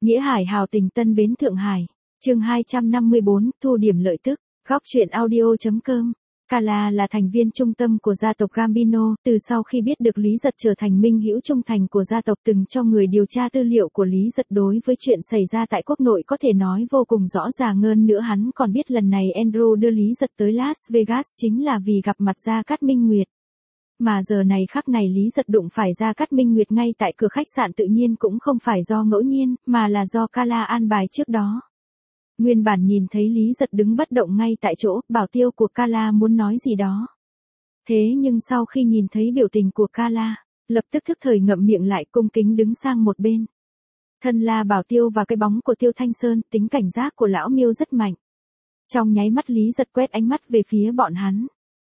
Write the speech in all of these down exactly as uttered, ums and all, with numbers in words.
Nghĩa Hải hào tình Tân Bến Thượng Hải. Chương hai trăm năm mươi bốn, thu điểm lợi tức. Góc truyện audio chấm com. Carla là thành viên trung tâm của gia tộc Gambino, từ sau khi biết được Lý Giật trở thành minh hữu trung thành của gia tộc từng cho người điều tra tư liệu của Lý Giật đối với chuyện xảy ra tại quốc nội có thể nói vô cùng rõ ràng hơn nữa hắn còn biết lần này Andrew đưa Lý Giật tới Las Vegas chính là vì gặp mặt Gia Cát Minh Nguyệt. Mà giờ này khắc này Lý Giật đụng phải Gia Cát Minh Nguyệt ngay tại cửa khách sạn tự nhiên cũng không phải do ngẫu nhiên, mà là do Carla an bài trước đó. Nguyên bản nhìn thấy Lý Giật đứng bất động ngay tại chỗ, bảo tiêu của Carla muốn nói gì đó. Thế nhưng sau khi nhìn thấy biểu tình của Carla, lập tức thức thời ngậm miệng lại cung kính đứng sang một bên. Thân là bảo tiêu và cái bóng của Tiêu Thanh Sơn, tính cảnh giác của lão Miêu rất mạnh. Trong nháy mắt Lý Giật quét ánh mắt về phía bọn hắn.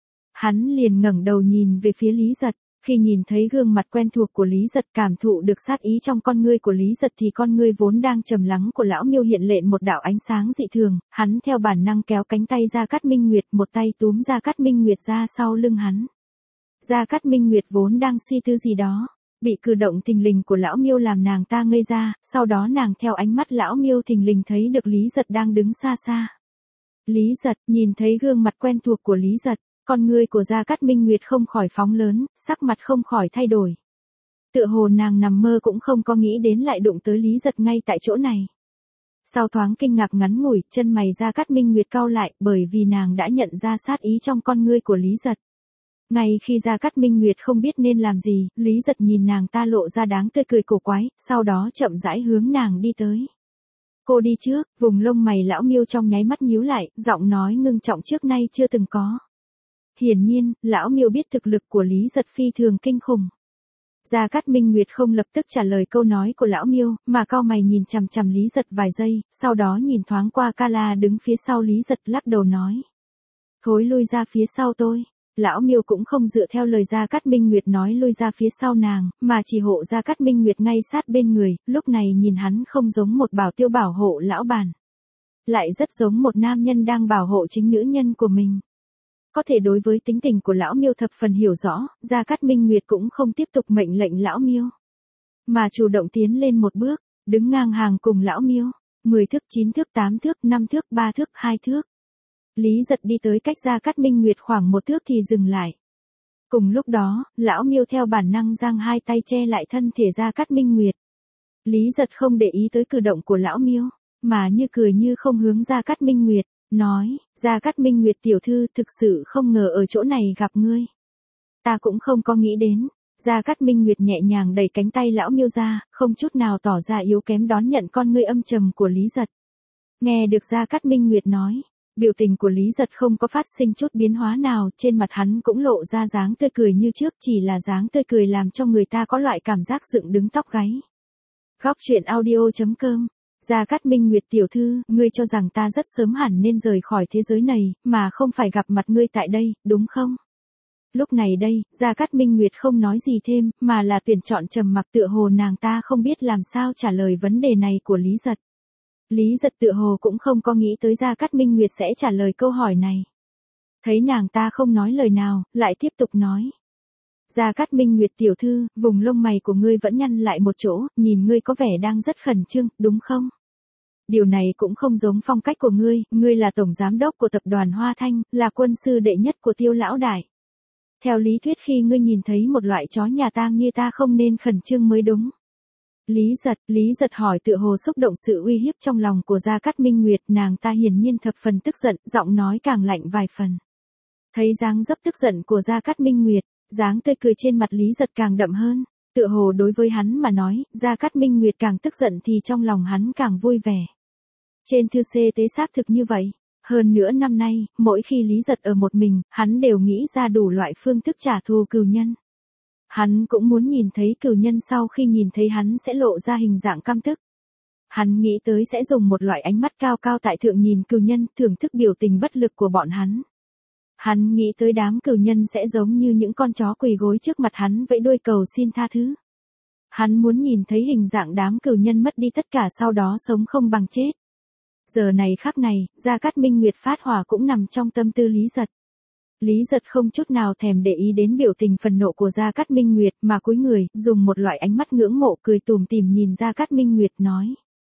Hắn liền ngẩng đầu nhìn về phía Lý Giật, khi nhìn thấy gương mặt quen thuộc của Lý Giật cảm thụ được sát ý trong con ngươi của Lý Giật thì con ngươi vốn đang trầm lắng của lão Miêu hiện lên một đạo ánh sáng dị thường, hắn theo bản năng kéo cánh tay Gia Cát Minh Nguyệt, một tay túm Gia Cát Minh Nguyệt ra sau lưng hắn. Gia Cát Minh Nguyệt vốn đang suy tư gì đó, bị cử động thình lình của lão Miêu làm nàng ta ngây ra, sau đó nàng theo ánh mắt lão Miêu thình lình thấy được Lý Giật đang đứng xa xa. Lý Giật nhìn thấy gương mặt quen thuộc của Lý Giật. Con ngươi của Gia Cát Minh Nguyệt không khỏi phóng lớn, sắc mặt không khỏi thay đổi. Tựa hồ nàng nằm mơ cũng không có nghĩ đến lại đụng tới Lý Giật ngay tại chỗ này. Sau thoáng kinh ngạc ngắn ngủi, chân mày Gia Cát Minh Nguyệt cau lại bởi vì nàng đã nhận ra sát ý trong con ngươi của Lý Giật. Ngay khi Gia Cát Minh Nguyệt không biết nên làm gì, Lý Giật nhìn nàng ta lộ ra đáng tươi cười cổ quái, sau đó chậm rãi hướng nàng đi tới. Cô đi trước, vùng lông mày lão Miêu trong nháy mắt nhíu lại, giọng nói ngưng trọng trước nay chưa từng có. Hiển nhiên, lão Miêu biết thực lực của Lý Giật phi thường kinh khủng. Gia Cát Minh Nguyệt không lập tức trả lời câu nói của lão Miêu, mà cau mày nhìn chằm chằm Lý Giật vài giây, sau đó nhìn thoáng qua Carla đứng phía sau Lý Giật lắc đầu nói. Thối lui ra phía sau tôi. Lão Miêu cũng không dựa theo lời Gia Cát Minh Nguyệt nói lui ra phía sau nàng, mà chỉ hộ Gia Cát Minh Nguyệt ngay sát bên người, lúc này nhìn hắn không giống một bảo tiêu bảo hộ lão bản. Lại rất giống một nam nhân đang bảo hộ chính nữ nhân của mình. Có thể đối với tính tình của lão Miêu thập phần hiểu rõ, Gia Cát Minh Nguyệt cũng không tiếp tục mệnh lệnh lão Miêu, mà chủ động tiến lên một bước, đứng ngang hàng cùng lão Miêu, mười thước, chín thước, tám thước, năm thước, ba thước, hai thước. Lý Giật đi tới cách Gia Cát Minh Nguyệt khoảng một thước thì dừng lại. Cùng lúc đó, lão Miêu theo bản năng giang hai tay che lại thân thể Gia Cát Minh Nguyệt. Lý Giật không để ý tới cử động của lão Miêu, mà như cười như không hướng Gia Cát Minh Nguyệt. Nói, Gia Cát Minh Nguyệt tiểu thư thực sự không ngờ ở chỗ này gặp ngươi. Ta cũng không có nghĩ đến. Gia Cát Minh Nguyệt nhẹ nhàng đẩy cánh tay lão Miêu ra, không chút nào tỏ ra yếu kém đón nhận con ngươi âm trầm của Lý Giật. Nghe được Gia Cát Minh Nguyệt nói, biểu tình của Lý Giật không có phát sinh chút biến hóa nào, trên mặt hắn cũng lộ ra dáng tươi cười như trước, chỉ là dáng tươi cười làm cho người ta có loại cảm giác dựng đứng tóc gáy. Góc truyện audio chấm com. Gia Cát Minh Nguyệt tiểu thư, ngươi cho rằng ta rất sớm hẳn nên rời khỏi thế giới này, mà không phải gặp mặt ngươi tại đây, đúng không? Lúc này đây, Gia Cát Minh Nguyệt không nói gì thêm, mà là tuyển chọn trầm mặc tựa hồ nàng ta không biết làm sao trả lời vấn đề này của Lý Giật. Lý Giật tựa hồ cũng không có nghĩ tới Gia Cát Minh Nguyệt sẽ trả lời câu hỏi này. Thấy nàng ta không nói lời nào, lại tiếp tục nói. Gia Cát Minh Nguyệt tiểu thư, vùng lông mày của ngươi vẫn nhăn lại một chỗ, nhìn ngươi có vẻ đang rất khẩn trương, đúng không? Điều này cũng không giống phong cách của ngươi, ngươi là tổng giám đốc của tập đoàn Hoa Thanh, là quân sư đệ nhất của Tiêu lão đại. Theo lý thuyết khi ngươi nhìn thấy một loại chó nhà tang như ta không nên khẩn trương mới đúng. Lý Giật, Lý Giật hỏi tựa hồ xúc động sự uy hiếp trong lòng của Gia Cát Minh Nguyệt, nàng ta hiển nhiên thập phần tức giận, giọng nói càng lạnh vài phần. Thấy dáng dấp tức giận của Gia Cát Minh Nguyệt, dáng tươi cười trên mặt Lý Giật càng đậm hơn, tựa hồ đối với hắn mà nói, Gia Cát Minh Nguyệt càng tức giận thì trong lòng hắn càng vui vẻ. Trên thư xê tế xác thực như vậy, hơn nữa năm nay, mỗi khi Lý Giật ở một mình, hắn đều nghĩ ra đủ loại phương thức trả thù cừu nhân. Hắn cũng muốn nhìn thấy cừu nhân sau khi nhìn thấy hắn sẽ lộ ra hình dạng căm tức. Hắn nghĩ tới sẽ dùng một loại ánh mắt cao cao tại thượng nhìn cừu nhân, thưởng thức biểu tình bất lực của bọn hắn. Hắn nghĩ tới đám cừu nhân sẽ giống như những con chó quỳ gối trước mặt hắn vẫy đuôi cầu xin tha thứ. Hắn muốn nhìn thấy hình dạng đám cừu nhân mất đi tất cả sau đó sống không bằng chết. Giờ này khắc này, Gia Cát Minh Nguyệt phát hỏa cũng nằm trong tâm tư Lý Giật. Lý Giật không chút nào thèm để ý đến biểu tình phần nộ của Gia Cát Minh Nguyệt mà cúi người, dùng một loại ánh mắt ngưỡng mộ cười tủm tỉm nhìn Gia Cát Minh Nguyệt nói.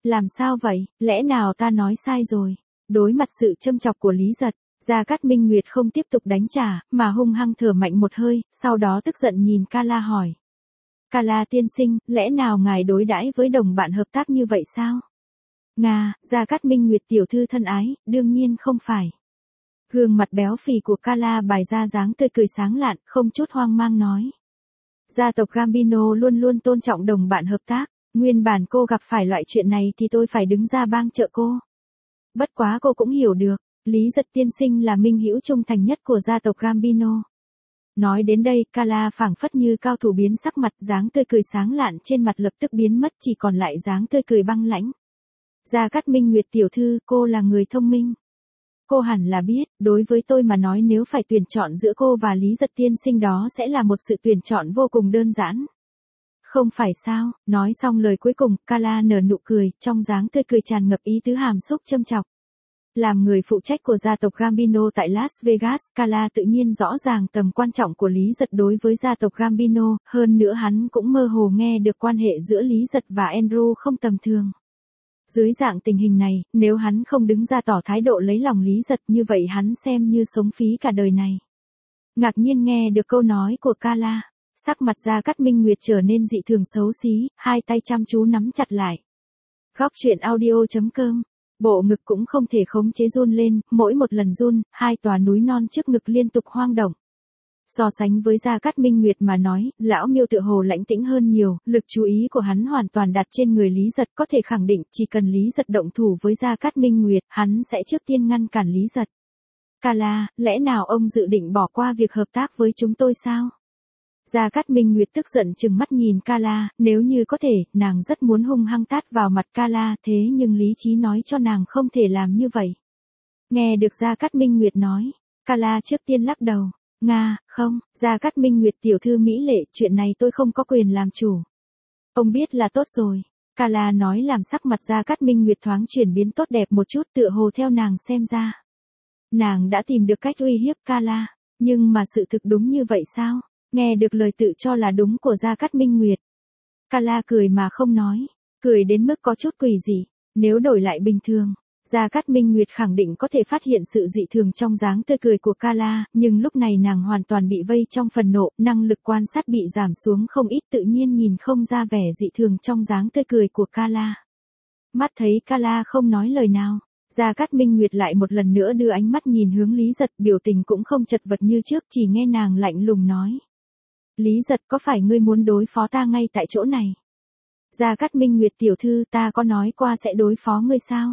Làm sao vậy, lẽ nào ta nói sai rồi? Đối mặt sự châm chọc của Lý Giật, Gia Cát Minh Nguyệt không tiếp tục đánh trả, mà hung hăng thở mạnh một hơi, sau đó tức giận nhìn Kala hỏi. Kala tiên sinh, lẽ nào ngài đối đãi với đồng bạn hợp tác như vậy sao? Nga, Gia Cát Minh Nguyệt tiểu thư thân ái, đương nhiên không phải. Gương mặt béo phì của Kala bày ra dáng tươi cười sáng lạn, không chút hoang mang nói. Gia tộc Gambino luôn luôn tôn trọng đồng bạn hợp tác, nguyên bản cô gặp phải loại chuyện này thì tôi phải đứng ra bang trợ cô. Bất quá cô cũng hiểu được, Lý Giật tiên sinh là minh hữu trung thành nhất của gia tộc Gambino. Nói đến đây, Kala phảng phất như cao thủ biến sắc mặt, dáng tươi cười sáng lạn trên mặt lập tức biến mất, chỉ còn lại dáng tươi cười băng lãnh. Gia Cát Minh Nguyệt tiểu thư, cô là người thông minh. Cô hẳn là biết, đối với tôi mà nói nếu phải tuyển chọn giữa cô và Lý Giật tiên sinh đó sẽ là một sự tuyển chọn vô cùng đơn giản. Không phải sao, nói xong lời cuối cùng, Kala nở nụ cười, trong dáng tươi cười tràn ngập ý tứ hàm xúc châm chọc. Làm người phụ trách của gia tộc Gambino tại Las Vegas, Kala tự nhiên rõ ràng tầm quan trọng của Lý Giật đối với gia tộc Gambino, hơn nữa hắn cũng mơ hồ nghe được quan hệ giữa Lý Giật và Andrew không tầm thường. Dưới dạng tình hình này, nếu hắn không đứng ra tỏ thái độ lấy lòng Lý Giật như vậy hắn xem như sống phí cả đời này. Ngạc nhiên nghe được câu nói của Kala, sắc mặt Gia Cát Minh Nguyệt trở nên dị thường xấu xí, hai tay chăm chú nắm chặt lại. Góc truyện audio chấm com. Bộ ngực cũng không thể khống chế run lên, mỗi một lần run, hai tòa núi non trước ngực liên tục hoang động. So sánh với Gia Cát Minh Nguyệt mà nói, lão Miêu tựa hồ lãnh tĩnh hơn nhiều, lực chú ý của hắn hoàn toàn đặt trên người Lý Giật, có thể khẳng định chỉ cần Lý Giật động thủ với Gia Cát Minh Nguyệt, hắn sẽ trước tiên ngăn cản Lý Giật. Kala, lẽ nào ông dự định bỏ qua việc hợp tác với chúng tôi sao? Gia Cát Minh Nguyệt tức giận trừng mắt nhìn Kala, nếu như có thể, nàng rất muốn hung hăng tát vào mặt Kala, thế nhưng lý trí nói cho nàng không thể làm như vậy. Nghe được Gia Cát Minh Nguyệt nói, Kala trước tiên lắc đầu. Nga, không, Gia Cát Minh Nguyệt tiểu thư mỹ lệ, chuyện này tôi không có quyền làm chủ. Ông biết là tốt rồi. Kala nói làm sắc mặt Gia Cát Minh Nguyệt thoáng chuyển biến tốt đẹp một chút, tựa hồ theo nàng xem ra. Nàng đã tìm được cách uy hiếp Kala, nhưng mà sự thực đúng như vậy sao? Nghe được lời tự cho là đúng của Gia Cát Minh Nguyệt. Kala cười mà không nói, cười đến mức có chút quỷ dị, nếu đổi lại bình thường. Gia Cát Minh Nguyệt khẳng định có thể phát hiện sự dị thường trong dáng tươi cười của Kala, nhưng lúc này nàng hoàn toàn bị vây trong phần nộ, năng lực quan sát bị giảm xuống không ít, tự nhiên nhìn không ra vẻ dị thường trong dáng tươi cười của Kala. Mắt thấy Kala không nói lời nào, Gia Cát Minh Nguyệt lại một lần nữa đưa ánh mắt nhìn hướng Lý Giật, biểu tình cũng không chật vật như trước, chỉ nghe nàng lạnh lùng nói. Lý Giật, có phải ngươi muốn đối phó ta ngay tại chỗ này? Gia Cát Minh Nguyệt tiểu thư, ta có nói qua sẽ đối phó ngươi sao?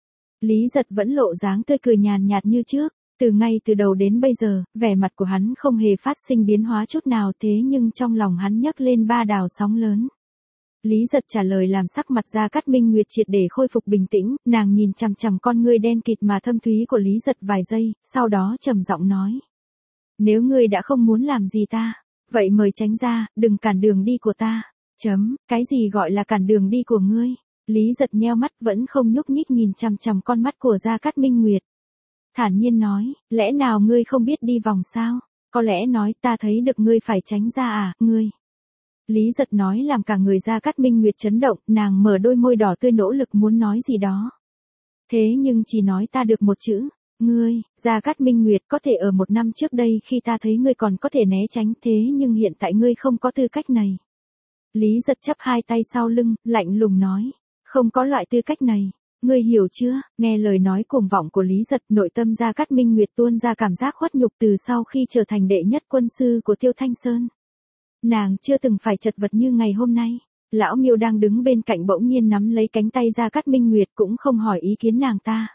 Lý Giật vẫn lộ dáng tươi cười nhàn nhạt như trước, từ ngay từ đầu đến bây giờ, vẻ mặt của hắn không hề phát sinh biến hóa chút nào, thế nhưng trong lòng hắn nhấc lên ba đào sóng lớn. Lý Giật trả lời làm sắc mặt Gia Cát Minh Nguyệt triệt để khôi phục bình tĩnh, nàng nhìn chằm chằm con ngươi đen kịt mà thâm thúy của Lý Giật vài giây, sau đó trầm giọng nói. Nếu ngươi đã không muốn làm gì ta, vậy mời tránh ra, đừng cản đường đi của ta. Chấm, cái gì gọi là cản đường đi của ngươi? Lý Giật nheo mắt vẫn không nhúc nhích nhìn chằm chằm con mắt của Gia Cát Minh Nguyệt. Thản nhiên nói, lẽ nào ngươi không biết đi vòng sao? Có lẽ nói ta thấy được ngươi phải tránh ra à, ngươi. Lý Giật nói làm cả người Gia Cát Minh Nguyệt chấn động, nàng mở đôi môi đỏ tươi nỗ lực muốn nói gì đó. Thế nhưng chỉ nói ta được một chữ, ngươi, Gia Cát Minh Nguyệt, có thể ở một năm trước đây khi ta thấy ngươi còn có thể né tránh, thế nhưng hiện tại ngươi không có tư cách này. Lý Giật chắp hai tay sau lưng, lạnh lùng nói. Không có loại tư cách này, ngươi hiểu chưa? Nghe lời nói cuồng vọng của Lý Giật, nội tâm Gia Cát Minh Nguyệt tuôn ra cảm giác khuất nhục từ sau khi trở thành đệ nhất quân sư của Tiêu Thanh Sơn. Nàng chưa từng phải chật vật như ngày hôm nay. Lão Miêu đang đứng bên cạnh bỗng nhiên nắm lấy cánh tay Gia Cát Minh Nguyệt cũng không hỏi ý kiến nàng ta,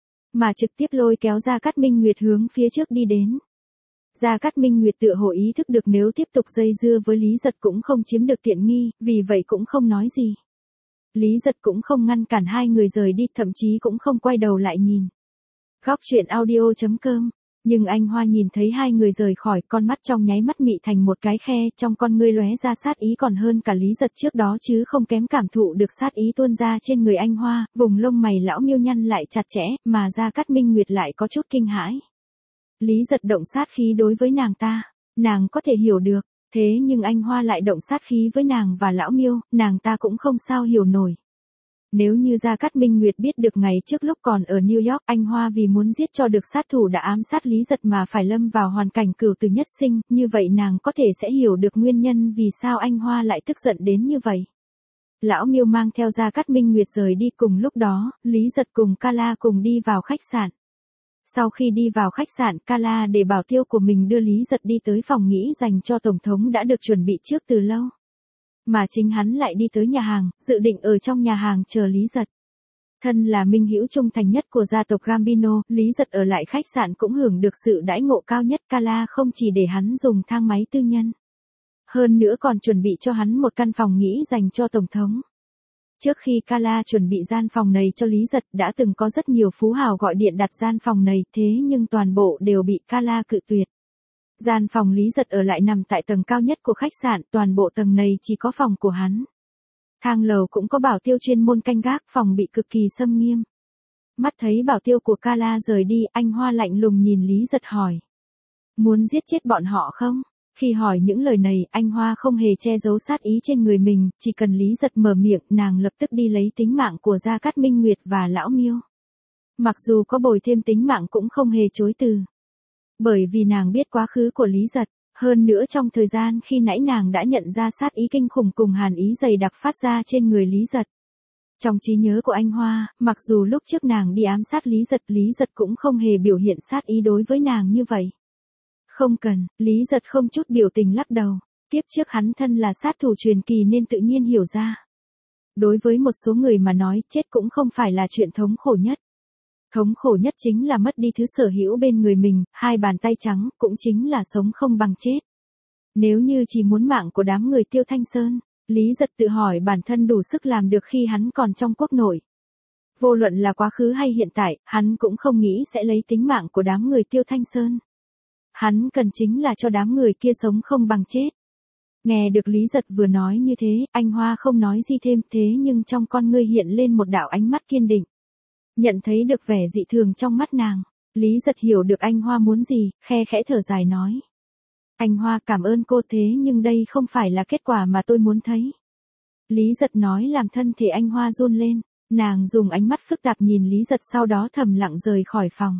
mà trực tiếp lôi kéo Gia Cát Minh Nguyệt hướng phía trước đi đến. Gia Cát Minh Nguyệt tựa hồ ý thức được nếu tiếp tục dây dưa với Lý Giật cũng không chiếm được tiện nghi, vì vậy cũng không nói gì. Lý Giật cũng không ngăn cản hai người rời đi, thậm chí cũng không quay đầu lại nhìn. Góc truyện audio chấm com. Nhưng anh Hoa nhìn thấy hai người rời khỏi, con mắt trong nháy mắt mị thành một cái khe, trong con ngươi lóe ra sát ý còn hơn cả Lý Giật trước đó chứ không kém, cảm thụ được sát ý tuôn ra trên người anh Hoa, vùng lông mày lão Miêu nhăn lại chặt chẽ, mà Gia Cát Minh Nguyệt lại có chút kinh hãi. Lý Giật động sát khí đối với nàng ta, nàng có thể hiểu được, thế nhưng anh Hoa lại động sát khí với nàng và lão Miêu, nàng ta cũng không sao hiểu nổi. Nếu như Gia Cát Minh Nguyệt biết được ngày trước lúc còn ở New York anh Hoa vì muốn giết cho được sát thủ đã ám sát Lý Giật mà phải lâm vào hoàn cảnh cửu tử nhất sinh, như vậy nàng có thể sẽ hiểu được nguyên nhân vì sao anh Hoa lại tức giận đến như vậy. Lão Miêu mang theo Gia Cát Minh Nguyệt rời đi cùng lúc đó, Lý Giật cùng Kala cùng đi vào khách sạn. Sau khi đi vào khách sạn, Kala để bảo tiêu của mình đưa Lý Giật đi tới phòng nghỉ dành cho Tổng thống đã được chuẩn bị trước từ lâu. Mà chính hắn lại đi tới nhà hàng, dự định ở trong nhà hàng chờ Lý Giật. Thân là minh hữu trung thành nhất của gia tộc Gambino, Lý Giật ở lại khách sạn cũng hưởng được sự đãi ngộ cao nhất. Kala không chỉ để hắn dùng thang máy tư nhân. Hơn nữa còn chuẩn bị cho hắn một căn phòng nghỉ dành cho Tổng thống. Trước khi Kala chuẩn bị gian phòng này cho Lý Giật đã từng có rất nhiều phú hào gọi điện đặt gian phòng này thế nhưng toàn bộ đều bị Kala cự tuyệt. Gian phòng Lý Giật ở lại nằm tại tầng cao nhất của khách sạn, toàn bộ tầng này chỉ có phòng của hắn. Thang lầu cũng có bảo tiêu chuyên môn canh gác, phòng bị cực kỳ xâm nghiêm. Mắt thấy bảo tiêu của Kala rời đi, anh Hoa lạnh lùng nhìn Lý Giật hỏi. Muốn giết chết bọn họ không? Khi hỏi những lời này, anh Hoa không hề che giấu sát ý trên người mình, chỉ cần Lý Giật mở miệng, nàng lập tức đi lấy tính mạng của Gia Cát Minh Nguyệt và Lão Miêu. Mặc dù có bồi thêm tính mạng cũng không hề chối từ. Bởi vì nàng biết quá khứ của Lý Giật, hơn nữa trong thời gian khi nãy nàng đã nhận ra sát ý kinh khủng cùng hàn ý dày đặc phát ra trên người Lý Giật. Trong trí nhớ của anh Hoa, mặc dù lúc trước nàng đi ám sát Lý Giật, Lý Giật cũng không hề biểu hiện sát ý đối với nàng như vậy. Không cần, Lý Giật không chút biểu tình lắc đầu, tiếp trước hắn thân là sát thủ truyền kỳ nên tự nhiên hiểu ra. Đối với một số người mà nói, chết cũng không phải là chuyện thống khổ nhất. Thống khổ nhất chính là mất đi thứ sở hữu bên người mình, hai bàn tay trắng, cũng chính là sống không bằng chết. Nếu như chỉ muốn mạng của đám người Tiêu Thanh Sơn, Lý Giật tự hỏi bản thân đủ sức làm được khi hắn còn trong quốc nội. Vô luận là quá khứ hay hiện tại, hắn cũng không nghĩ sẽ lấy tính mạng của đám người Tiêu Thanh Sơn. Hắn cần chính là cho đám người kia sống không bằng chết. Nghe được Lý Giật vừa nói như thế, anh Hoa không nói gì thêm thế nhưng trong con ngươi hiện lên một đạo ánh mắt kiên định. Nhận thấy được vẻ dị thường trong mắt nàng, Lý Giật hiểu được anh Hoa muốn gì, khe khẽ thở dài nói. Anh Hoa cảm ơn cô thế nhưng đây không phải là kết quả mà tôi muốn thấy. Lý Giật nói làm thân thể anh Hoa run lên, nàng dùng ánh mắt phức tạp nhìn Lý Giật sau đó thầm lặng rời khỏi phòng.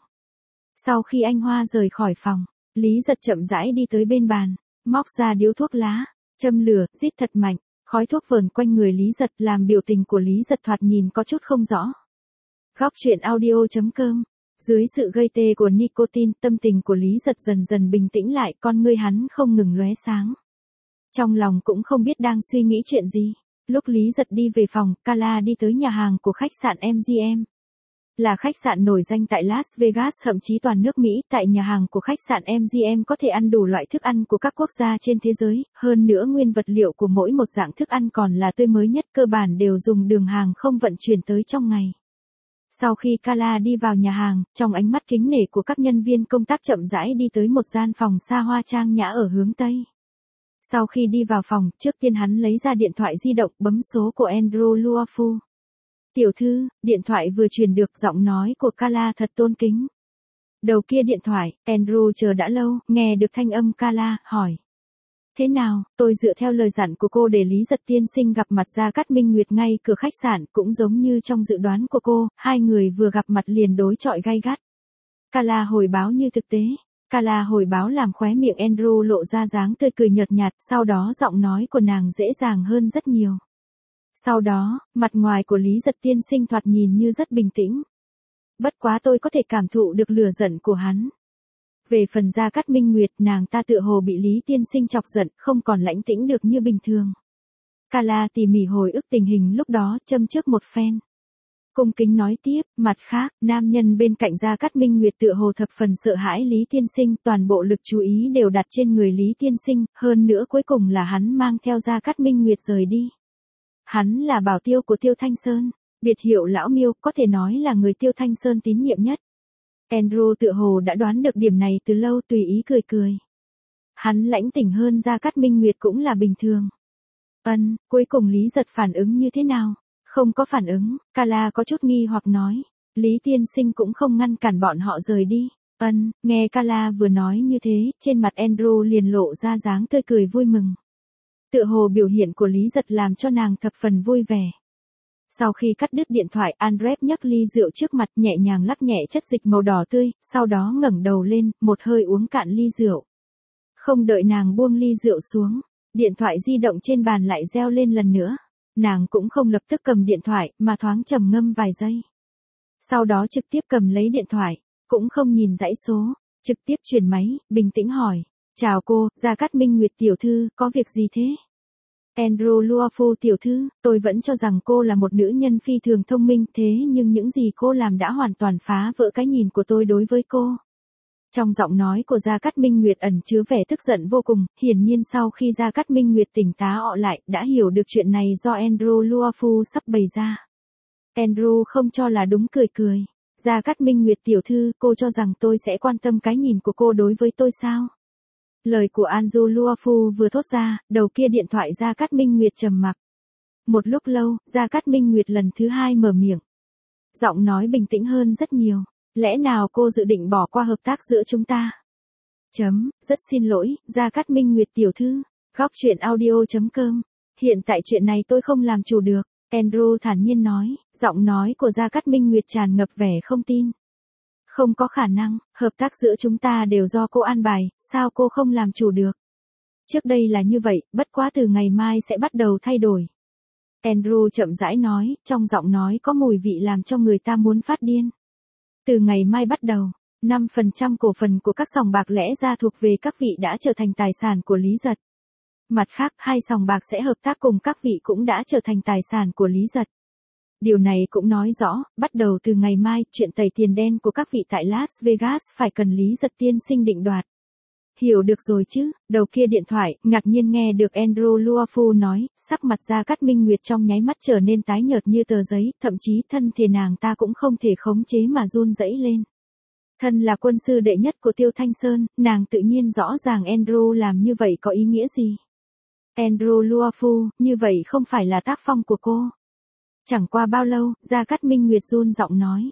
Sau khi anh Hoa rời khỏi phòng, Lý Giật chậm rãi đi tới bên bàn, móc ra điếu thuốc lá, châm lửa, rít thật mạnh, khói thuốc vờn quanh người Lý Giật làm biểu tình của Lý Giật thoạt nhìn có chút không rõ. Góc truyện audio chấm com. Dưới sự gây tê của nicotine, tâm tình của Lý Giật dần dần bình tĩnh lại, con ngươi hắn không ngừng lóe sáng. Trong lòng cũng không biết đang suy nghĩ chuyện gì. Lúc Lý Giật đi về phòng, Kala đi tới nhà hàng của khách sạn em giê em. Là khách sạn nổi danh tại Las Vegas thậm chí toàn nước Mỹ, tại nhà hàng của khách sạn em giê em có thể ăn đủ loại thức ăn của các quốc gia trên thế giới, hơn nữa nguyên vật liệu của mỗi một dạng thức ăn còn là tươi mới nhất, cơ bản đều dùng đường hàng không vận chuyển tới trong ngày. Sau khi Kala đi vào nhà hàng, trong ánh mắt kính nể của các nhân viên công tác chậm rãi đi tới một gian phòng xa hoa trang nhã ở hướng Tây. Sau khi đi vào phòng, trước tiên hắn lấy ra điện thoại di động bấm số của Andrew Luofu. Tiểu thư, điện thoại vừa truyền được, giọng nói của Kala thật tôn kính. Đầu kia điện thoại, Andrew chờ đã lâu, nghe được thanh âm Kala, hỏi. Thế nào, tôi dựa theo lời dặn của cô để Lý Giật tiên sinh gặp mặt Gia Cát Minh Nguyệt ngay cửa khách sạn, cũng giống như trong dự đoán của cô, hai người vừa gặp mặt liền đối chọi gay gắt. Kala hồi báo như thực tế. Kala hồi báo làm khóe miệng Andrew lộ ra dáng tươi cười nhợt nhạt, sau đó giọng nói của nàng dễ dàng hơn rất nhiều. Sau đó, mặt ngoài của Lý Giật tiên sinh thoạt nhìn như rất bình tĩnh. Bất quá tôi có thể cảm thụ được lửa giận của hắn. Về phần Gia Cát Minh Nguyệt, nàng ta tựa hồ bị Lý tiên sinh chọc giận, không còn lãnh tĩnh được như bình thường. Kala tỉ mỉ hồi ức tình hình lúc đó, châm trước một phen. Cung kính nói tiếp, mặt khác, nam nhân bên cạnh Gia Cát Minh Nguyệt tựa hồ thập phần sợ hãi Lý tiên sinh, toàn bộ lực chú ý đều đặt trên người Lý tiên sinh, hơn nữa cuối cùng là hắn mang theo Gia Cát Minh Nguyệt rời đi. Hắn là bảo tiêu của Tiêu Thanh Sơn, biệt hiệu Lão Miêu, có thể nói là người Tiêu Thanh Sơn tín nhiệm nhất. Andrew tựa hồ đã đoán được điểm này từ lâu, tùy ý cười cười. Hắn lãnh tỉnh hơn Gia Cát Minh Nguyệt cũng là bình thường. Ân, cuối cùng Lý Giật phản ứng như thế nào? Không có phản ứng, Kala có chút nghi hoặc nói. Lý tiên sinh cũng không ngăn cản bọn họ rời đi. Ân, nghe Kala vừa nói như thế, trên mặt Andrew liền lộ ra dáng tươi cười vui mừng. Tựa hồ biểu hiện của Lý Giật làm cho nàng thập phần vui vẻ. Sau khi cắt đứt điện thoại, Andrew nhấc ly rượu trước mặt, nhẹ nhàng lắc nhẹ chất dịch màu đỏ tươi, sau đó ngẩng đầu lên, một hơi uống cạn ly rượu. Không đợi nàng buông ly rượu xuống, điện thoại di động trên bàn lại reo lên lần nữa. Nàng cũng không lập tức cầm điện thoại, mà thoáng trầm ngâm vài giây. Sau đó trực tiếp cầm lấy điện thoại, cũng không nhìn dãy số, trực tiếp truyền máy, bình tĩnh hỏi. Chào cô, Gia Cát Minh Nguyệt tiểu thư, có việc gì thế? Andrew Luofu tiểu thư, tôi vẫn cho rằng cô là một nữ nhân phi thường thông minh, thế nhưng những gì cô làm đã hoàn toàn phá vỡ cái nhìn của tôi đối với cô. Trong giọng nói của Gia Cát Minh Nguyệt ẩn chứa vẻ tức giận vô cùng, hiển nhiên sau khi Gia Cát Minh Nguyệt tỉnh táo lại, đã hiểu được chuyện này do Andrew Luofu sắp bày ra. Andrew không cho là đúng, cười cười. Gia Cát Minh Nguyệt tiểu thư, cô cho rằng tôi sẽ quan tâm cái nhìn của cô đối với tôi sao? Lời của Andrew Luofu vừa thốt ra, đầu kia điện thoại Gia Cát Minh Nguyệt trầm mặc. Một lúc lâu, Gia Cát Minh Nguyệt lần thứ hai mở miệng. Giọng nói bình tĩnh hơn rất nhiều. Lẽ nào cô dự định bỏ qua hợp tác giữa chúng ta? Chấm, rất xin lỗi, Gia Cát Minh Nguyệt tiểu thư. Góc truyện audio chấm com. Hiện tại chuyện này tôi không làm chủ được. Andrew thản nhiên nói, giọng nói của Gia Cát Minh Nguyệt tràn ngập vẻ không tin. Không có khả năng, hợp tác giữa chúng ta đều do cô an bài, sao cô không làm chủ được? Trước đây là như vậy, bất quá từ ngày mai sẽ bắt đầu thay đổi. Andrew chậm rãi nói, trong giọng nói có mùi vị làm cho người ta muốn phát điên. Từ ngày mai bắt đầu, năm phần trăm cổ phần của các sòng bạc lẽ ra thuộc về các vị đã trở thành tài sản của Lý Giật. Mặt khác, hai sòng bạc sẽ hợp tác cùng các vị cũng đã trở thành tài sản của Lý Giật. Điều này cũng nói rõ, bắt đầu từ ngày mai, chuyện tẩy tiền đen của các vị tại Las Vegas phải cần Lý Giật tiên sinh định đoạt. Hiểu được rồi chứ, đầu kia điện thoại, ngạc nhiên nghe được Andrew Luofu nói, sắc mặt Gia Cát Minh Nguyệt trong nháy mắt trở nên tái nhợt như tờ giấy, thậm chí thân thể nàng ta cũng không thể khống chế mà run rẩy lên. Thân là quân sư đệ nhất của Tiêu Thanh Sơn, nàng tự nhiên rõ ràng Andrew làm như vậy có ý nghĩa gì. Andrew Luofu, như vậy không phải là tác phong của cô. Chẳng qua bao lâu, Gia Cát Minh Nguyệt run giọng nói.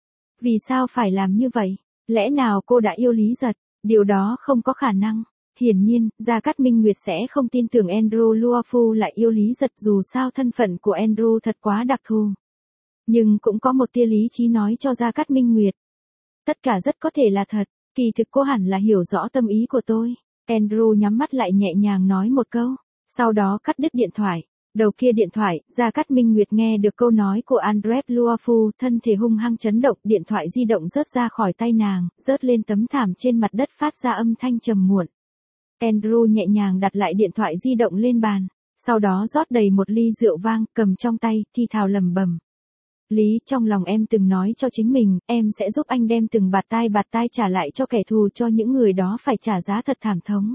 Vì sao phải làm như vậy? Lẽ nào cô đã yêu Lý Giật? Điều đó không có khả năng. Hiển nhiên, Gia Cát Minh Nguyệt sẽ không tin tưởng Andrew Luofu lại yêu Lý Giật, dù sao thân phận của Andrew thật quá đặc thù. Nhưng cũng có một tia lý trí nói cho Gia Cát Minh Nguyệt. Tất cả rất có thể là thật, kỳ thực cô hẳn là hiểu rõ tâm ý của tôi. Andrew nhắm mắt lại nhẹ nhàng nói một câu, sau đó cắt đứt điện thoại. Đầu kia điện thoại, Gia Cát Minh Nguyệt nghe được câu nói của Andrew Luofu, thân thể hung hăng chấn động, điện thoại di động rớt ra khỏi tay nàng, rớt lên tấm thảm trên mặt đất phát ra âm thanh trầm muộn. Andrew nhẹ nhàng đặt lại điện thoại di động lên bàn, sau đó rót đầy một ly rượu vang, cầm trong tay, thì thào lẩm bẩm. Lý, trong lòng em từng nói cho chính mình, em sẽ giúp anh đem từng bạt tai bạt tai trả lại cho kẻ thù, cho những người đó phải trả giá thật thảm thống.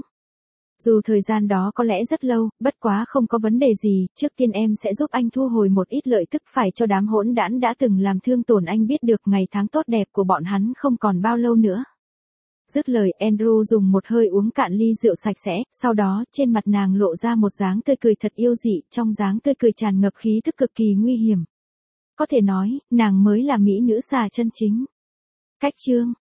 Dù thời gian đó có lẽ rất lâu, bất quá không có vấn đề gì, trước tiên em sẽ giúp anh thu hồi một ít lợi tức phải cho đám hỗn đản đã từng làm thương tổn anh biết được ngày tháng tốt đẹp của bọn hắn không còn bao lâu nữa. Dứt lời, Andrew dùng một hơi uống cạn ly rượu sạch sẽ, sau đó, trên mặt nàng lộ ra một dáng tươi cười thật yêu dị, trong dáng tươi cười tràn ngập khí tức cực kỳ nguy hiểm. Có thể nói, nàng mới là mỹ nữ xà chân chính. Cách chương